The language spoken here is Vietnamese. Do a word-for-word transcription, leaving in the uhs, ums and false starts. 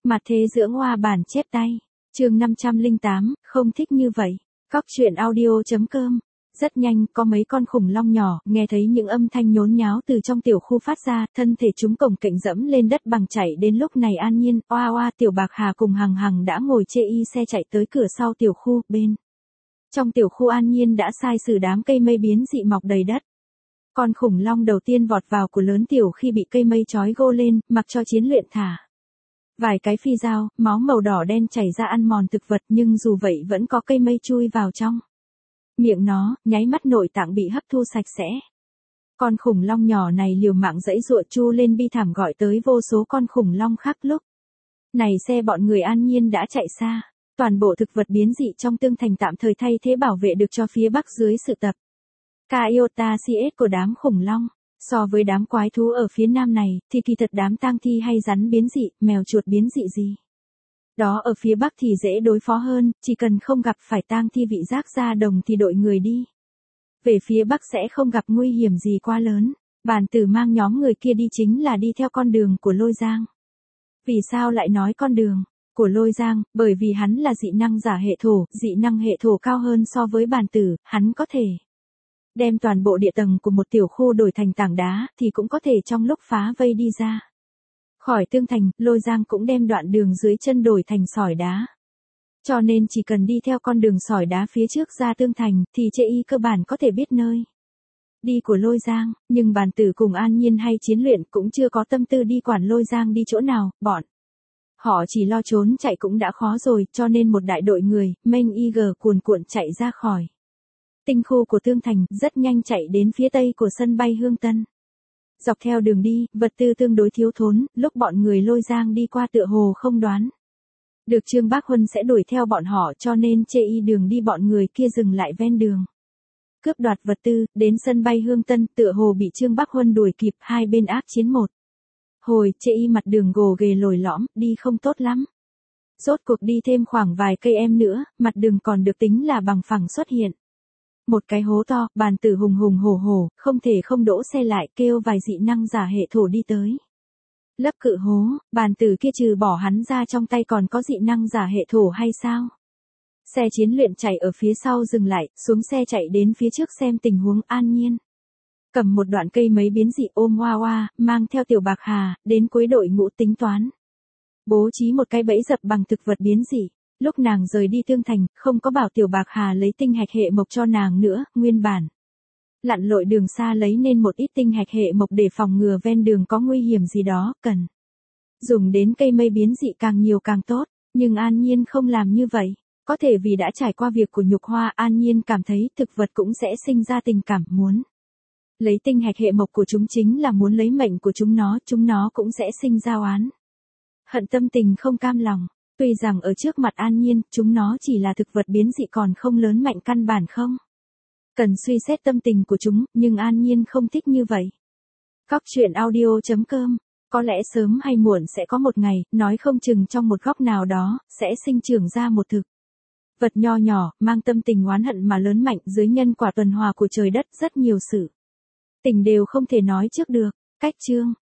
Mặt thế dưỡng hoa bản chép tay. Chương năm trăm lẻ tám, không thích như vậy. Cóc truyện audio.com. Rất nhanh, có mấy con khủng long nhỏ, nghe thấy những âm thanh nhốn nháo từ trong tiểu khu phát ra, thân thể chúng cổng kềnh dẫm lên đất bằng chạy đến lúc này an nhiên, oa oa tiểu bạc hà cùng hằng hằng đã ngồi chê y xe chạy tới cửa sau tiểu khu, bên. Trong tiểu khu an nhiên đã sai sử đám cây mây biến dị mọc đầy đất. Con khủng long đầu tiên vọt vào của lớn tiểu khi bị cây mây trói gô lên, mặc cho chiến luyện thả. Vài cái phi dao, máu màu đỏ đen chảy ra ăn mòn thực vật nhưng dù vậy vẫn có cây mây chui vào trong. Miệng nó, nháy mắt nội tạng bị hấp thu sạch sẽ. Con khủng long nhỏ này liều mạng dãy giụa chu lên bi thảm gọi tới vô số con khủng long khác lúc. Này xe bọn người an nhiên đã chạy xa. Toàn bộ thực vật biến dị trong tương thành tạm thời thay thế bảo vệ được cho phía bắc dưới sự tập. Iota xê ét của đám khủng long. So với đám quái thú ở phía nam này, thì kỳ thật đám tang thi hay rắn biến dị, mèo chuột biến dị gì. Đó ở phía bắc thì dễ đối phó hơn, chỉ cần không gặp phải tang thi vị giác ra đồng thì đội người đi. Về phía bắc sẽ không gặp nguy hiểm gì quá lớn, bàn tử mang nhóm người kia đi chính là đi theo con đường của Lôi Giang. Vì sao lại nói con đường của Lôi Giang? Bởi vì hắn là dị năng giả hệ thổ, dị năng hệ thổ cao hơn so với bàn tử, hắn có thể đem toàn bộ địa tầng của một tiểu khu đổi thành tảng đá, thì cũng có thể trong lúc phá vây đi ra. Khỏi tương thành, Lôi Giang cũng đem đoạn đường dưới chân đổi thành sỏi đá. Cho nên chỉ cần đi theo con đường sỏi đá phía trước ra tương thành, thì chê y cơ bản có thể biết nơi đi của Lôi Giang, nhưng bàn tử cùng an nhiên hay chiến luyện cũng chưa có tâm tư đi quản Lôi Giang đi chỗ nào, bọn. Họ chỉ lo trốn chạy cũng đã khó rồi, cho nên một đại đội người, mênh y gờ cuồn cuộn chạy ra khỏi tinh khu của tương thành, rất nhanh chạy đến phía tây của sân bay Hương Tân. Dọc theo đường đi, vật tư tương đối thiếu thốn, lúc bọn người Lôi Giang đi qua tựa hồ không đoán được Trương Bác Huân sẽ đuổi theo bọn họ, cho nên chê y đường đi bọn người kia dừng lại ven đường. Cướp đoạt vật tư, đến sân bay Hương Tân, tựa hồ bị Trương Bác Huân đuổi kịp, hai bên ác chiến một hồi, chê y mặt đường gồ ghề lồi lõm, đi không tốt lắm. Rốt cuộc đi thêm khoảng vài cây em nữa, mặt đường còn được tính là bằng phẳng xuất hiện. Một cái hố to, bàn tử hùng hùng hổ hổ, không thể không đỗ xe lại, kêu vài dị năng giả hệ thổ đi tới. Lấp cự hố, bàn tử kia trừ bỏ hắn ra trong tay còn có dị năng giả hệ thổ hay sao? Xe chiến luyện chạy ở phía sau dừng lại, xuống xe chạy đến phía trước xem tình huống an nhiên. Cầm một đoạn cây mấy biến dị ôm hoa hoa, mang theo tiểu bạc hà, đến cuối đội ngũ tính toán. Bố trí một cái bẫy dập bằng thực vật biến dị. Lúc nàng rời đi tương thành, không có bảo tiểu bạc hà lấy tinh hạch hệ mộc cho nàng nữa, nguyên bản. Lặn lội đường xa lấy nên một ít tinh hạch hệ mộc để phòng ngừa ven đường có nguy hiểm gì đó, cần dùng đến cây mây biến dị càng nhiều càng tốt, nhưng an nhiên không làm như vậy. Có thể vì đã trải qua việc của nhục hoa, an nhiên cảm thấy thực vật cũng sẽ sinh ra tình cảm muốn. Lấy tinh hạch hệ mộc của chúng chính là muốn lấy mệnh của chúng nó, chúng nó cũng sẽ sinh ra oán hận, tâm tình không cam lòng. Tuy rằng ở trước mặt an nhiên, chúng nó chỉ là thực vật biến dị còn không lớn mạnh căn bản không cần suy xét tâm tình của chúng, nhưng an nhiên không thích như vậy. Cóc truyện audio.com. Có lẽ sớm hay muộn sẽ có một ngày, nói không chừng trong một góc nào đó, sẽ sinh trưởng ra một thực vật nho nhỏ, mang tâm tình oán hận mà lớn mạnh dưới nhân quả tuần hòa của trời đất, rất nhiều sự tình đều không thể nói trước được. Cách chương